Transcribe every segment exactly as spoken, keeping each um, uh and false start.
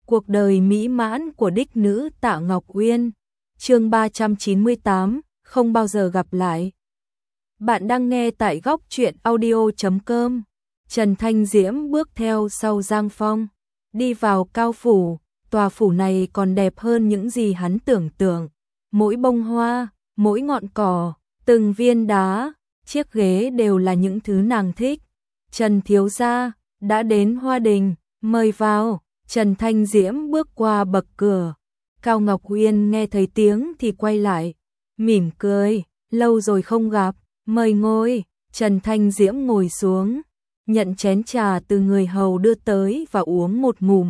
Cuộc đời mỹ mãn của đích nữ Tạ Ngọc Uyên. Chương ba trăm chín mươi tám, không bao giờ gặp lại. Bạn đang nghe tại góc truyện audio chấm com. Trần Thanh Diễm bước theo sau Giang Phong, đi vào Cao phủ, tòa phủ này còn đẹp hơn những gì hắn tưởng tượng. Mỗi bông hoa, mỗi ngọn cỏ, từng viên đá, chiếc ghế đều là những thứ nàng thích. Trần thiếu gia, đã đến Hoa Đình, mời vào. Trần Thanh Diễm bước qua bậc cửa. Cao Ngọc Uyên nghe thấy tiếng thì quay lại, mỉm cười, lâu rồi không gặp, mời ngồi. Trần Thanh Diễm ngồi xuống, nhận chén trà từ người hầu đưa tới và uống một ngụm.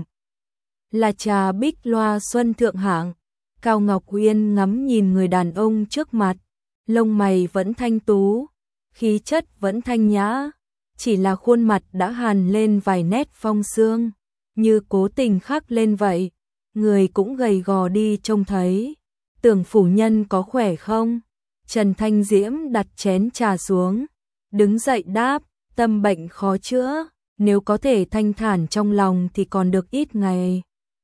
Là trà bích loa xuân thượng hạng. Cao Ngọc Uyên ngắm nhìn người đàn ông trước mặt, lông mày vẫn thanh tú, khí chất vẫn thanh nhã, chỉ là khuôn mặt đã hằn lên vài nét phong sương, như cố tình khắc lên vậy. Người cũng gầy gò đi trông thấy. Tưởng phủ nhân có khỏe không? Trần Thanh Diễm đặt chén trà xuống, đứng dậy đáp, tâm bệnh khó chữa, nếu có thể thanh thản trong lòng thì còn được ít ngày.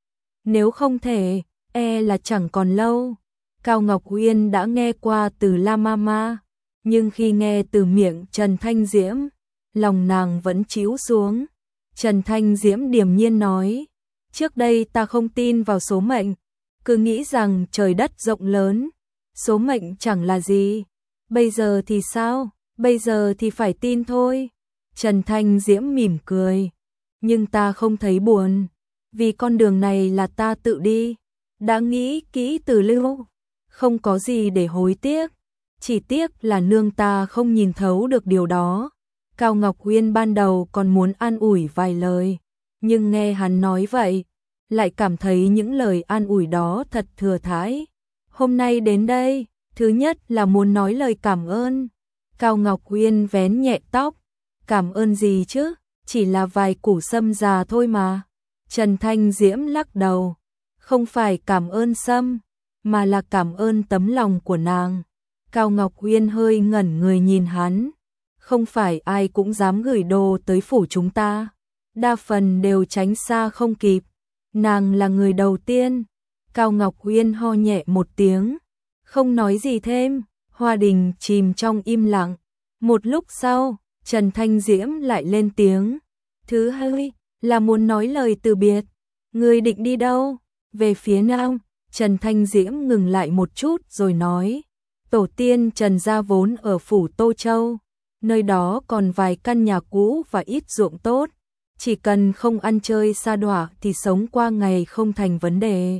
Nếu không thể, e là chẳng còn lâu. Cao Ngọc Uyên đã nghe qua từ La Mama, nhưng khi nghe từ miệng Trần Thanh Diễm, lòng nàng vẫn trĩu xuống. Trần Thanh Diễm điềm nhiên nói, trước đây ta không tin vào số mệnh, cứ nghĩ rằng trời đất rộng lớn, số mệnh chẳng là gì. Bây giờ thì sao? Bây giờ thì phải tin thôi. Trần Thanh Diễm mỉm cười, nhưng ta không thấy buồn, vì con đường này là ta tự đi, đã nghĩ kỹ từ lâu, không có gì để hối tiếc, chỉ tiếc là nương ta không nhìn thấu được điều đó. Cao Ngọc Uyên ban đầu còn muốn an ủi vài lời, nhưng nghe hắn nói vậy, lại cảm thấy những lời an ủi đó thật thừa thãi. Hôm nay đến đây, thứ nhất là muốn nói lời cảm ơn. Cao Ngọc Uyên vén nhẹ tóc, cảm ơn gì chứ, chỉ là vài củ sâm già thôi mà. Trần Thanh Diễm lắc đầu, không phải cảm ơn sâm, mà là cảm ơn tấm lòng của nàng. Cao Ngọc Uyên hơi ngẩn người nhìn hắn. Không phải ai cũng dám gửi đồ tới phủ chúng ta, đa phần đều tránh xa không kịp. Nàng là người đầu tiên. Cao Ngọc Uyên ho nhẹ một tiếng, không nói gì thêm. Hoa Đình chìm trong im lặng. Một lúc sau, Trần Thanh Diễm lại lên tiếng, thứ hai là muốn nói lời từ biệt. Ngươi định đi đâu? Về phía nam. Trần Thanh Diễm ngừng lại một chút rồi nói, tổ tiên Trần gia vốn ở phủ Tô Châu, nơi đó còn vài căn nhà cũ và ít ruộng tốt, chỉ cần không ăn chơi sa đọa thì sống qua ngày không thành vấn đề.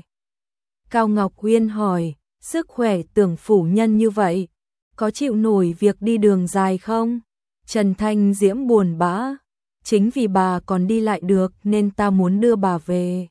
Cao Ngọc Uyên hỏi, sức khỏe Tưởng phủ nhân như vậy, có chịu nổi việc đi đường dài không? Trần Thanh Diễm buồn bã, chính vì bà còn đi lại được nên ta muốn đưa bà về.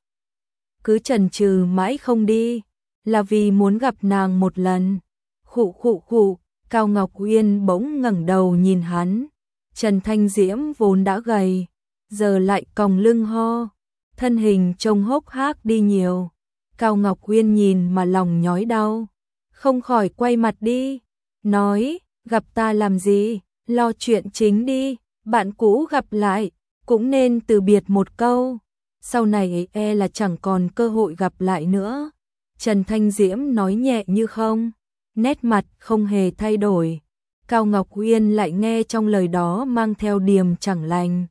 Cứ chần chừ mãi không đi, là vì muốn gặp nàng một lần. Khụ khụ khụ. Cao Ngọc Uyên bỗng ngẩng đầu nhìn hắn. Trần Thanh Diễm vốn đã gầy, giờ lại còng lưng ho, thân hình trông hốc hác đi nhiều. Cao Ngọc Uyên nhìn mà lòng nhói đau, không khỏi quay mặt đi, nói, gặp ta làm gì, lo chuyện chính đi, bạn cũ gặp lại, cũng nên từ biệt một câu, sau này e là chẳng còn cơ hội gặp lại nữa. Trần Thanh Diễm nói nhẹ như không, nét mặt không hề thay đổi. Cao Ngọc Uyên lại nghe trong lời đó mang theo điềm chẳng lành.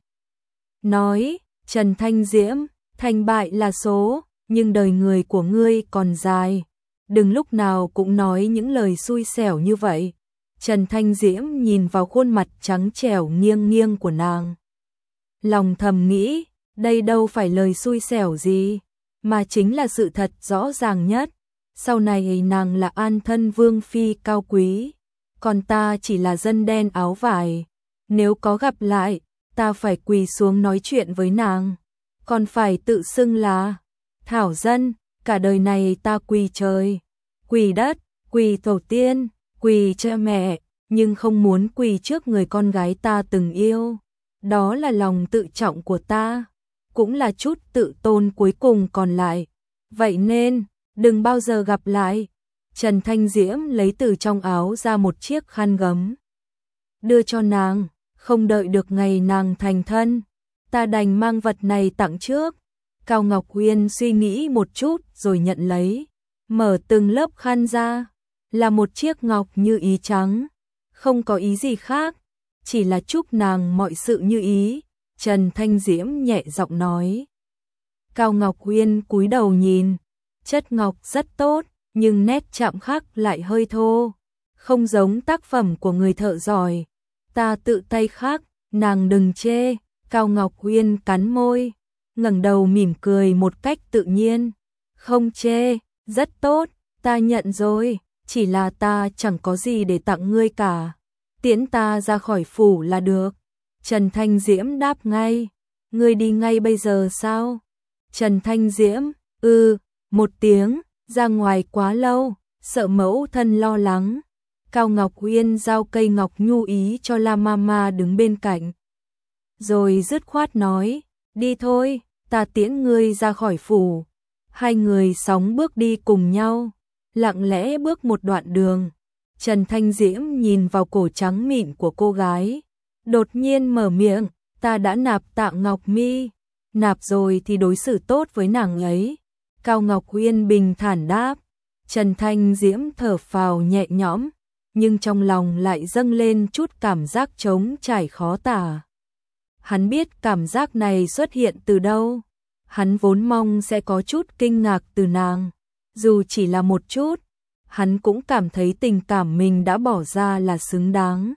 Nói, Trần Thanh Diễm, thành bại là số, nhưng đời người của ngươi còn dài. Đừng lúc nào cũng nói những lời xui xẻo như vậy. Trần Thanh Diễm nhìn vào khuôn mặt trắng trẻo nghiêng nghiêng của nàng. Lòng thầm nghĩ, đây đâu phải lời xui xẻo gì, mà chính là sự thật rõ ràng nhất. Sau này nàng là an thân vương phi cao quý, còn ta chỉ là dân đen áo vải. Nếu có gặp lại, ta phải quỳ xuống nói chuyện với nàng, còn phải tự xưng là thảo dân. Cả đời này ta quỳ trời, quỳ đất, quỳ tổ tiên, quỳ cha mẹ, nhưng không muốn quỳ trước người con gái ta từng yêu. Đó là lòng tự trọng của ta, cũng là chút tự tôn cuối cùng còn lại. Vậy nên đừng bao giờ gặp lại. Trần Thanh Diễm lấy từ trong áo ra một chiếc khăn gấm, đưa cho nàng, không đợi được ngày nàng thành thân, ta đành mang vật này tặng trước. Cao Ngọc Uyên suy nghĩ một chút rồi nhận lấy, mở từng lớp khăn ra, là một chiếc ngọc như ý trắng, không có ý gì khác, chỉ là chúc nàng mọi sự như ý. Trần Thanh Diễm nhẹ giọng nói. Cao Ngọc Uyên cúi đầu nhìn, chất ngọc rất tốt, nhưng nét chạm khắc lại hơi thô, không giống tác phẩm của người thợ giỏi. Ta tự tay khắc, nàng đừng chê. Cao Ngọc Uyên cắn môi, ngẩng đầu mỉm cười một cách tự nhiên. Không chê, rất tốt, ta nhận rồi, chỉ là ta chẳng có gì để tặng ngươi cả. Tiễn ta ra khỏi phủ là được. Trần Thanh Diễm đáp ngay. Ngươi đi ngay bây giờ sao? Trần Thanh Diễm, ừ, một tiếng, ra ngoài quá lâu, sợ mẫu thân lo lắng. Cao Ngọc Uyên giao cây ngọc nhu ý cho La Mama đứng bên cạnh. Rồi dứt khoát nói, đi thôi, ta tiễn ngươi ra khỏi phủ. Hai người sóng bước đi cùng nhau, lặng lẽ bước một đoạn đường. Trần Thanh Diễm nhìn vào cổ trắng mịn của cô gái, đột nhiên mở miệng, ta đã nạp Tạ Ngọc Mi, nạp rồi thì đối xử tốt với nàng ấy. Cao Ngọc Uyên bình thản đáp. Trần Thanh Diễm thở phào nhẹ nhõm, nhưng trong lòng lại dâng lên chút cảm giác trống trải khó tả. Hắn biết cảm giác này xuất hiện từ đâu. Hắn vốn mong sẽ có chút kinh ngạc từ nàng, dù chỉ là một chút. Hắn cũng cảm thấy tình cảm mình đã bỏ ra là xứng đáng.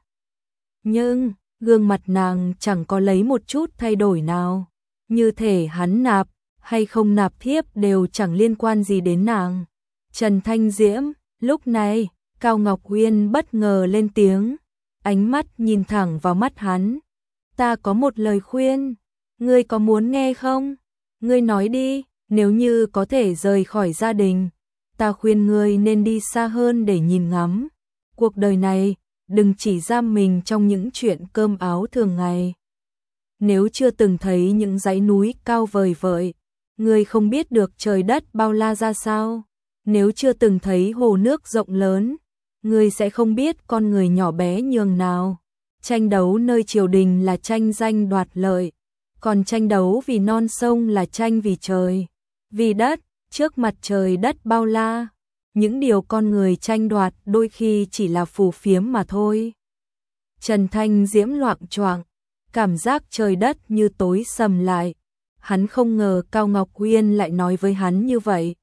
Nhưng, gương mặt nàng chẳng có lấy một chút thay đổi nào. Như thể hắn nạp hay không nạp thiếp đều chẳng liên quan gì đến nàng. Trần Thanh Diễm, lúc này, Cao Ngọc Uyên bất ngờ lên tiếng, ánh mắt nhìn thẳng vào mắt hắn. Ta có một lời khuyên, ngươi có muốn nghe không? Ngươi nói đi, nếu như có thể rời khỏi gia đình, ta khuyên ngươi nên đi xa hơn để nhìn ngắm. Cuộc đời này, đừng chỉ giam mình trong những chuyện cơm áo thường ngày. Nếu chưa từng thấy những dãy núi cao vời vợi, ngươi không biết được trời đất bao la ra sao. Nếu chưa từng thấy hồ nước rộng lớn, ngươi sẽ không biết con người nhỏ bé nhường nào. Tranh đấu nơi triều đình là tranh danh đoạt lợi, còn tranh đấu vì non sông là tranh vì trời, vì đất. Trước mặt trời đất bao la, những điều con người tranh đoạt đôi khi chỉ là phù phiếm mà thôi. Trần Thanh Diễm loạng choạng, cảm giác trời đất như tối sầm lại. Hắn không ngờ Cao Ngọc Uyên lại nói với hắn như vậy.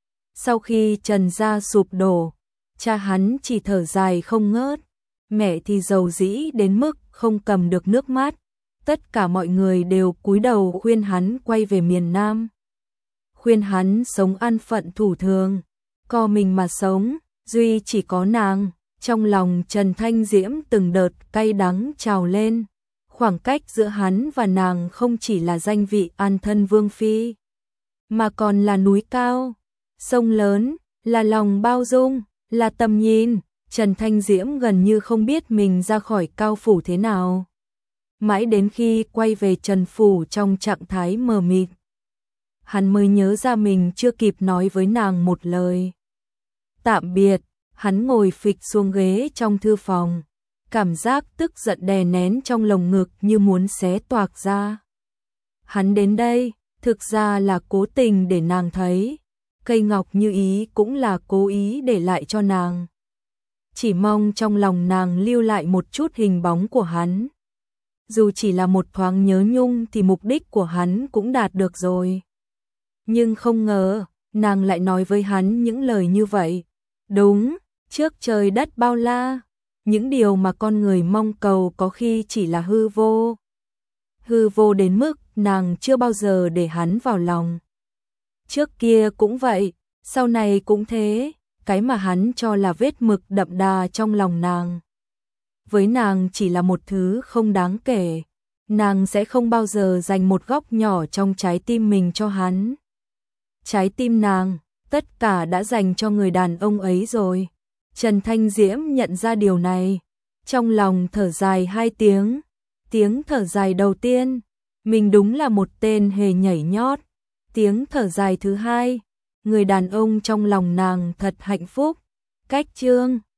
Sau khi Trần gia sụp đổ, cha hắn chỉ thở dài không ngớt, mẹ thì dầu dĩ đến mức không cầm được nước mắt. Tất cả mọi người đều cúi đầu khuyên hắn quay về miền Nam, khuyên hắn sống an phận thủ thường, co mình mà sống. Duy chỉ có nàng, trong lòng Trần Thanh Diễm từng đợt cay đắng trào lên. Khoảng cách giữa hắn và nàng không chỉ là danh vị an thân vương phi, mà còn là núi cao, sông lớn, là lòng bao dung, là tầm nhìn. Trần Thanh Diễm gần như không biết mình ra khỏi Cao phủ thế nào. Mãi đến khi quay về Trần phủ trong trạng thái mờ mịt, hắn mới nhớ ra mình chưa kịp nói với nàng một lời tạm biệt. Hắn ngồi phịch xuống ghế trong thư phòng, cảm giác tức giận đè nén trong lồng ngực như muốn xé toạc ra. Hắn đến đây, thực ra là cố tình để nàng thấy, cây ngọc như ý cũng là cố ý để lại cho nàng. Chỉ mong trong lòng nàng lưu lại một chút hình bóng của hắn. Dù chỉ là một thoáng nhớ nhung thì mục đích của hắn cũng đạt được rồi. Nhưng không ngờ, nàng lại nói với hắn những lời như vậy. Đúng, trước trời đất bao la, những điều mà con người mong cầu có khi chỉ là hư vô. Hư vô đến mức nàng chưa bao giờ để hắn vào lòng. Trước kia cũng vậy, sau này cũng thế, cái mà hắn cho là vết mực đậm đà trong lòng nàng, với nàng chỉ là một thứ không đáng kể. Nàng sẽ không bao giờ dành một góc nhỏ trong trái tim mình cho hắn. Trái tim nàng, tất cả đã dành cho người đàn ông ấy rồi. Trần Thanh Diễm nhận ra điều này, trong lòng thở dài hai tiếng. Tiếng thở dài đầu tiên, mình đúng là một tên hề nhảy nhót. Tiếng thở dài thứ hai, người đàn ông trong lòng nàng thật hạnh phúc. Cách chương